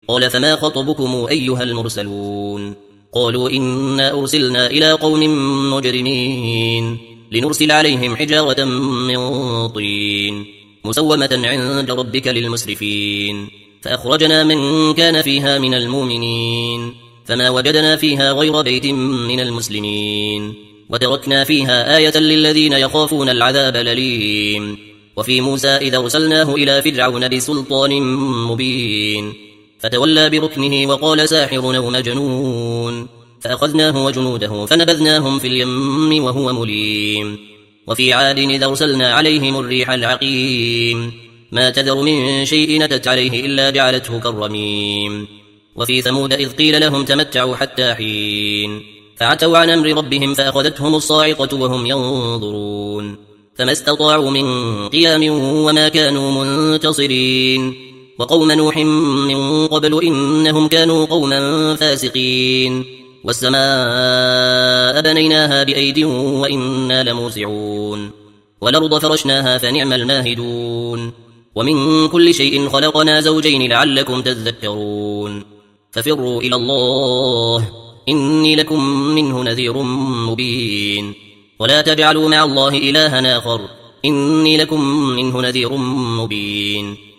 قال فما خطبكم أيها المرسلون قالوا إنا أرسلنا إلى قوم مجرمين لنرسل عليهم حجارة من طين مسومة عند ربك للمسرفين فأخرجنا من كان فيها من المؤمنين فما وجدنا فيها غير بيت من المسلمين وتركنا فيها آية للذين يخافون العذاب الأليم وفي موسى إذا أرسلناه إلى فرعون بسلطان مبين فتولى بركنه وقال ساحر أو مجنون فأخذناه وجنوده فنبذناهم في اليم وهو مليم وفي عاد إذا أرسلنا عليهم الريح العقيم ما تذر من شيء نتت عليه إلا جعلته كالرميم وفي ثمود إذ قيل لهم تمتعوا حتى حين فعتوا عن أمر ربهم فأخذتهم الصاعقة وهم ينظرون فما استطاعوا من قيام وما كانوا منتصرين وقوم نوح من قبل إنهم كانوا قوما فاسقين والسماء بنيناها بأيد وإنا لموسعون والأرض فرشناها فنعم الماهدون ومن كل شيء خلقنا زوجين لعلكم تذكرون ففروا إلى الله إني لكم منه نذير مبين ولا تجعلوا مع الله إلها آخر إني لكم منه نذير مبين